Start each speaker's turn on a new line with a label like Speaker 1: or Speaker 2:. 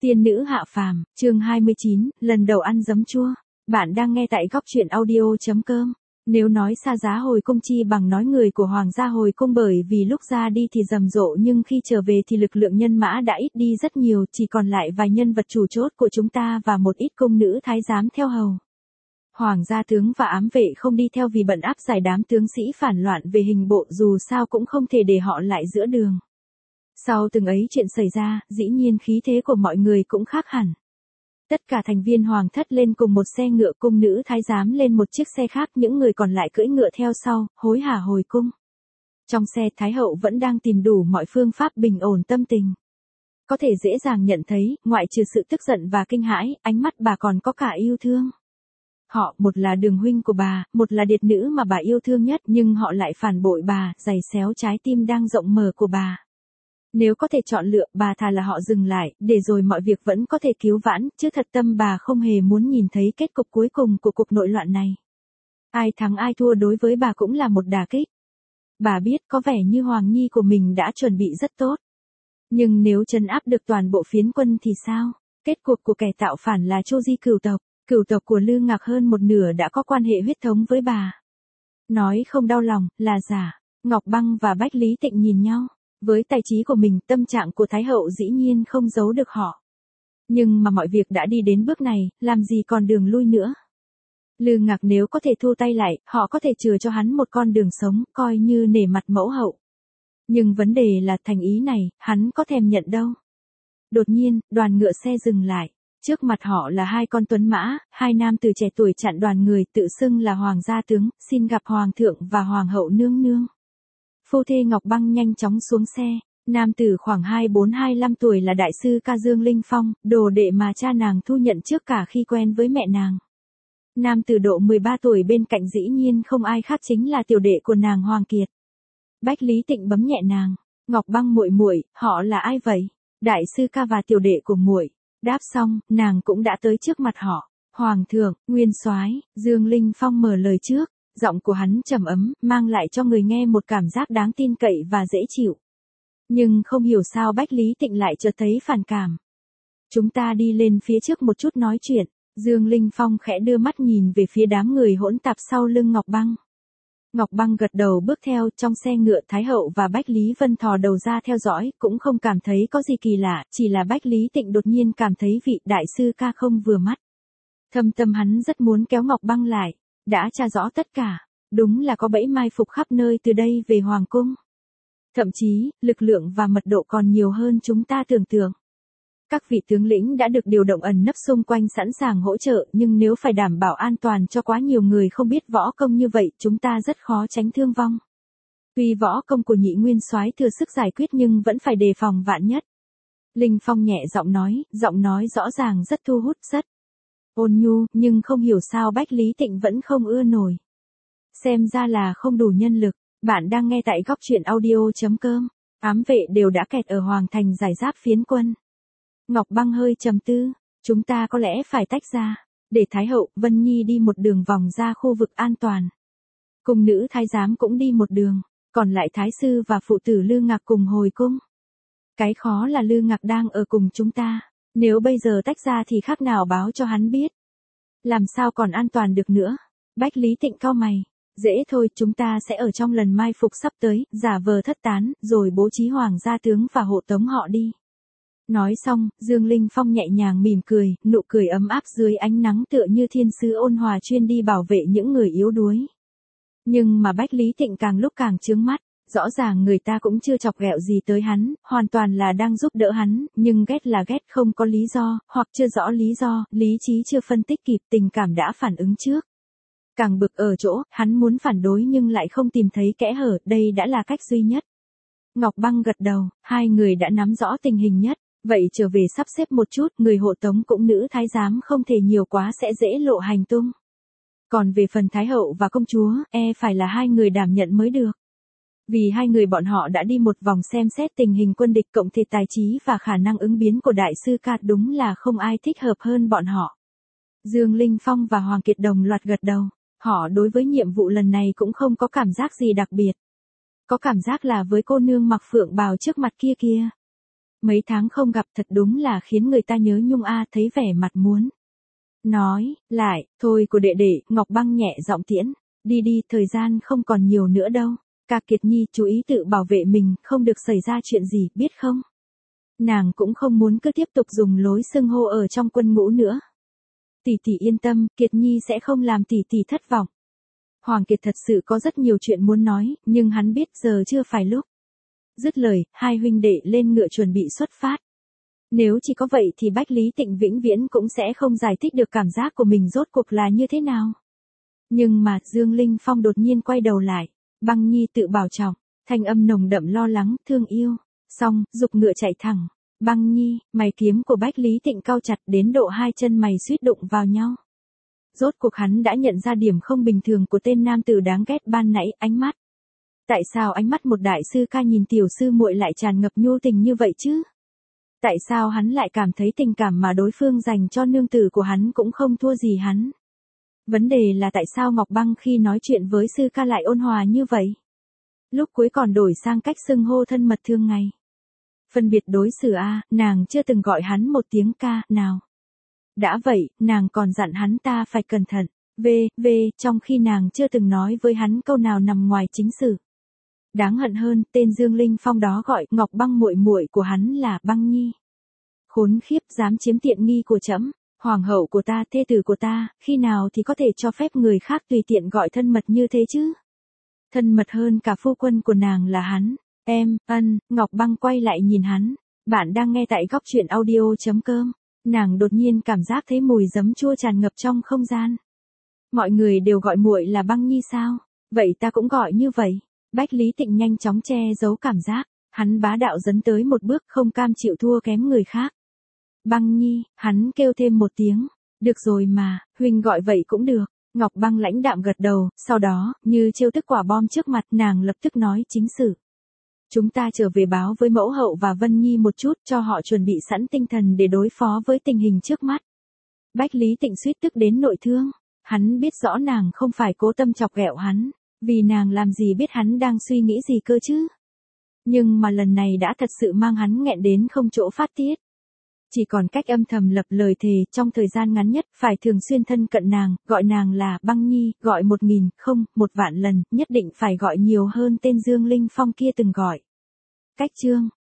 Speaker 1: Tiên nữ hạ phàm, chương 29, lần đầu ăn giấm chua. Bạn đang nghe tại góc truyện audio.com. Nếu nói xa giá hồi cung chi bằng nói người của hoàng gia hồi cung, bởi vì lúc ra đi thì rầm rộ nhưng khi trở về thì lực lượng nhân mã đã ít đi rất nhiều, chỉ còn lại vài nhân vật chủ chốt của chúng ta và một ít cung nữ thái giám theo hầu. Hoàng gia tướng và ám vệ không đi theo vì bận áp giải đám tướng sĩ phản loạn về hình bộ, dù sao cũng không thể để họ lại giữa đường. Sau từng ấy chuyện xảy ra, dĩ nhiên khí thế của mọi người cũng khác hẳn. Tất cả thành viên hoàng thất lên cùng một xe ngựa, cung nữ thái giám lên một chiếc xe khác, những người còn lại cưỡi ngựa theo sau, hối hả hồi cung. Trong xe, Thái hậu vẫn đang tìm đủ mọi phương pháp bình ổn tâm tình. Có thể dễ dàng nhận thấy, ngoại trừ sự tức giận và kinh hãi, ánh mắt bà còn có cả yêu thương. Họ, một là đường huynh của bà, một là điệt nữ mà bà yêu thương nhất, nhưng họ lại phản bội bà, giày xéo trái tim đang rộng mở của bà. Nếu có thể chọn lựa, bà thà là họ dừng lại, để rồi mọi việc vẫn có thể cứu vãn, chứ thật tâm bà không hề muốn nhìn thấy kết cục cuối cùng của cuộc nội loạn này. Ai thắng ai thua đối với bà cũng là một đả kích. Bà biết có vẻ như Hoàng Nhi của mình đã chuẩn bị rất tốt. Nhưng nếu trấn áp được toàn bộ phiến quân thì sao? Kết cuộc của kẻ tạo phản là Chu Di cửu tộc của Lư Ngạc hơn một nửa đã có quan hệ huyết thống với bà. Nói không đau lòng, là giả. Ngọc Băng và Bách Lý Tịnh nhìn nhau. Với tài trí của mình, tâm trạng của Thái hậu dĩ nhiên không giấu được họ. Nhưng mà mọi việc đã đi đến bước này, làm gì còn đường lui nữa. Lư Ngạc nếu có thể thu tay lại, họ có thể chừa cho hắn một con đường sống, coi như nể mặt mẫu hậu. Nhưng vấn đề là thành ý này, hắn có thèm nhận đâu. Đột nhiên, đoàn ngựa xe dừng lại. Trước mặt họ là hai con tuấn mã, hai nam từ trẻ tuổi chặn đoàn người, tự xưng là hoàng gia tướng, xin gặp hoàng thượng và hoàng hậu nương nương. Phu thê Ngọc Băng nhanh chóng xuống xe. Nam tử khoảng 24-25 tuổi là đại sư ca Dương Linh Phong, đồ đệ mà cha nàng thu nhận trước cả khi quen với mẹ nàng. Nam tử độ 13 tuổi bên cạnh dĩ nhiên không ai khác chính là tiểu đệ của nàng Hoàng Kiệt. Bách Lý Tịnh bấm nhẹ nàng. Ngọc Băng muội muội, họ là ai vậy? Đại sư ca và tiểu đệ của muội. Đáp xong, nàng cũng đã tới trước mặt họ. Hoàng thượng, nguyên soái, Dương Linh Phong mở lời trước. Giọng của hắn trầm ấm, mang lại cho người nghe một cảm giác đáng tin cậy và dễ chịu. Nhưng không hiểu sao Bách Lý Tịnh lại chợt thấy phản cảm. Chúng ta đi lên phía trước một chút nói chuyện. Dương Linh Phong khẽ đưa mắt nhìn về phía đám người hỗn tạp sau lưng Ngọc Băng. Ngọc Băng gật đầu bước theo. Trong xe ngựa, Thái hậu và Bách Lý Vân thò đầu ra theo dõi, cũng không cảm thấy có gì kỳ lạ, chỉ là Bách Lý Tịnh đột nhiên cảm thấy vị đại sư ca không vừa mắt. Thâm tâm hắn rất muốn kéo Ngọc Băng lại. Đã tra rõ tất cả, đúng là có bẫy mai phục khắp nơi từ đây về hoàng cung. Thậm chí, lực lượng và mật độ còn nhiều hơn chúng ta tưởng tượng. Các vị tướng lĩnh đã được điều động ẩn nấp xung quanh sẵn sàng hỗ trợ, nhưng nếu phải đảm bảo an toàn cho quá nhiều người không biết võ công như vậy, chúng ta rất khó tránh thương vong. Tuy võ công của nhị nguyên soái thừa sức giải quyết nhưng vẫn phải đề phòng vạn nhất. Linh Phong nhẹ giọng nói rõ ràng rất thu hút, rất ôn nhu, nhưng không hiểu sao Bách Lý Tịnh vẫn không ưa nổi. Xem ra là không đủ nhân lực. Bạn đang nghe tại góc truyện audio.com. Ám vệ đều đã kẹt ở hoàng thành giải giáp phiến quân. Ngọc Băng hơi trầm tư. Chúng ta có lẽ phải tách ra. Để Thái hậu, Vân Nhi đi một đường vòng ra khu vực an toàn. Cung nữ thái giám cũng đi một đường. Còn lại thái sư và phụ tử Lư Ngạc cùng hồi cung. Cái khó là Lư Ngạc đang ở cùng chúng ta. Nếu bây giờ tách ra thì khác nào báo cho hắn biết. Làm sao còn an toàn được nữa. Bách Lý Tịnh cau mày. Dễ thôi, chúng ta sẽ ở trong lần mai phục sắp tới, giả vờ thất tán, rồi bố trí hoàng gia tướng và hộ tống họ đi. Nói xong, Dương Linh Phong nhẹ nhàng mỉm cười, nụ cười ấm áp dưới ánh nắng tựa như thiên sứ ôn hòa chuyên đi bảo vệ những người yếu đuối. Nhưng mà Bách Lý Tịnh càng lúc càng chướng mắt. Rõ ràng người ta cũng chưa chọc ghẹo gì tới hắn, hoàn toàn là đang giúp đỡ hắn, nhưng ghét là ghét không có lý do, hoặc chưa rõ lý do, lý trí chưa phân tích kịp, tình cảm đã phản ứng trước. Càng bực ở chỗ, hắn muốn phản đối nhưng lại không tìm thấy kẽ hở, đây đã là cách duy nhất. Ngọc Băng gật đầu, hai người đã nắm rõ tình hình nhất, vậy trở về sắp xếp một chút, người hộ tống cũng nữ thái giám không thể nhiều quá sẽ dễ lộ hành tung. Còn về phần Thái hậu và công chúa, phải là hai người đảm nhận mới được. Vì hai người bọn họ đã đi một vòng xem xét tình hình quân địch, cộng thêm tài trí và khả năng ứng biến của đại sư ca, đúng là không ai thích hợp hơn bọn họ. Dương Linh Phong và Hoàng Kiệt đồng loạt gật đầu. Họ đối với nhiệm vụ lần này cũng không có cảm giác gì đặc biệt. Có cảm giác là với cô nương mặc phượng bào trước mặt kia. Mấy tháng không gặp thật đúng là khiến người ta nhớ nhung a, thấy vẻ mặt muốn nói lại, thôi của đệ đệ, Ngọc Băng nhẹ giọng tiễn, đi đi, thời gian không còn nhiều nữa đâu. Ca Kiệt Nhi chú ý tự bảo vệ mình, không được xảy ra chuyện gì, biết không? Nàng cũng không muốn cứ tiếp tục dùng lối xưng hô ở trong quân ngũ nữa. Tỷ tỷ yên tâm, Kiệt Nhi sẽ không làm tỷ tỷ thất vọng. Hoàng Kiệt thật sự có rất nhiều chuyện muốn nói, nhưng hắn biết giờ chưa phải lúc. Dứt lời, hai huynh đệ lên ngựa chuẩn bị xuất phát. Nếu chỉ có vậy thì Bách Lý Tịnh vĩnh viễn cũng sẽ không giải thích được cảm giác của mình rốt cuộc là như thế nào. Nhưng mà Dương Linh Phong đột nhiên quay đầu lại. Băng Nhi tự bảo trọng, thanh âm nồng đậm lo lắng, thương yêu. Xong, giục ngựa chạy thẳng. Băng Nhi, mày kiếm của Bách Lý Tịnh cau chặt đến độ hai chân mày suýt đụng vào nhau. Rốt cuộc hắn đã nhận ra điểm không bình thường của tên nam tử đáng ghét ban nãy, ánh mắt. Tại sao ánh mắt một đại sư ca nhìn tiểu sư muội lại tràn ngập nhu tình như vậy chứ? Tại sao hắn lại cảm thấy tình cảm mà đối phương dành cho nương tử của hắn cũng không thua gì hắn? Vấn đề là tại sao Ngọc Băng khi nói chuyện với sư ca lại ôn hòa như vậy? Lúc cuối còn đổi sang cách xưng hô thân mật thường ngày. Phân biệt đối xử a, nàng chưa từng gọi hắn một tiếng ca, nào. Đã vậy, nàng còn dặn hắn ta phải cẩn thận, trong khi nàng chưa từng nói với hắn câu nào nằm ngoài chính sự. Đáng hận hơn, tên Dương Linh Phong đó gọi Ngọc Băng muội muội của hắn là Băng Nhi. Khốn khiếp, dám chiếm tiện nghi của trẫm, hoàng hậu của ta, thê tử của ta, khi nào thì có thể cho phép người khác tùy tiện gọi thân mật như thế chứ? Thân mật hơn cả phu quân của nàng là hắn. Ngọc Băng quay lại nhìn hắn. Bạn đang nghe tại góc truyện audio.com. Nàng đột nhiên cảm giác thấy mùi giấm chua tràn ngập trong không gian. Mọi người đều gọi muội là Băng Nhi sao? Vậy ta cũng gọi như vậy. Bách Lý Tịnh nhanh chóng che giấu cảm giác. Hắn bá đạo dấn tới một bước, không cam chịu thua kém người khác. Băng Nhi, hắn kêu thêm một tiếng. Được rồi mà, huynh gọi vậy cũng được. Ngọc Băng lãnh đạm gật đầu, sau đó, như trêu tức quả bom trước mặt, nàng lập tức nói chính sự. Chúng ta trở về báo với mẫu hậu và Vân Nhi một chút, cho họ chuẩn bị sẵn tinh thần để đối phó với tình hình trước mắt. Bách Lý Tịnh suýt tức đến nội thương. Hắn biết rõ nàng không phải cố tâm chọc ghẹo hắn, vì nàng làm gì biết hắn đang suy nghĩ gì cơ chứ. Nhưng mà lần này đã thật sự mang hắn nghẹn đến không chỗ phát tiết. Chỉ còn cách âm thầm lập lời thề trong thời gian ngắn nhất, phải thường xuyên thân cận nàng, gọi nàng là Băng Nhi, gọi 1000, không, 1 vạn lần, nhất định phải gọi nhiều hơn tên Dương Linh Phong kia từng gọi. Cách chương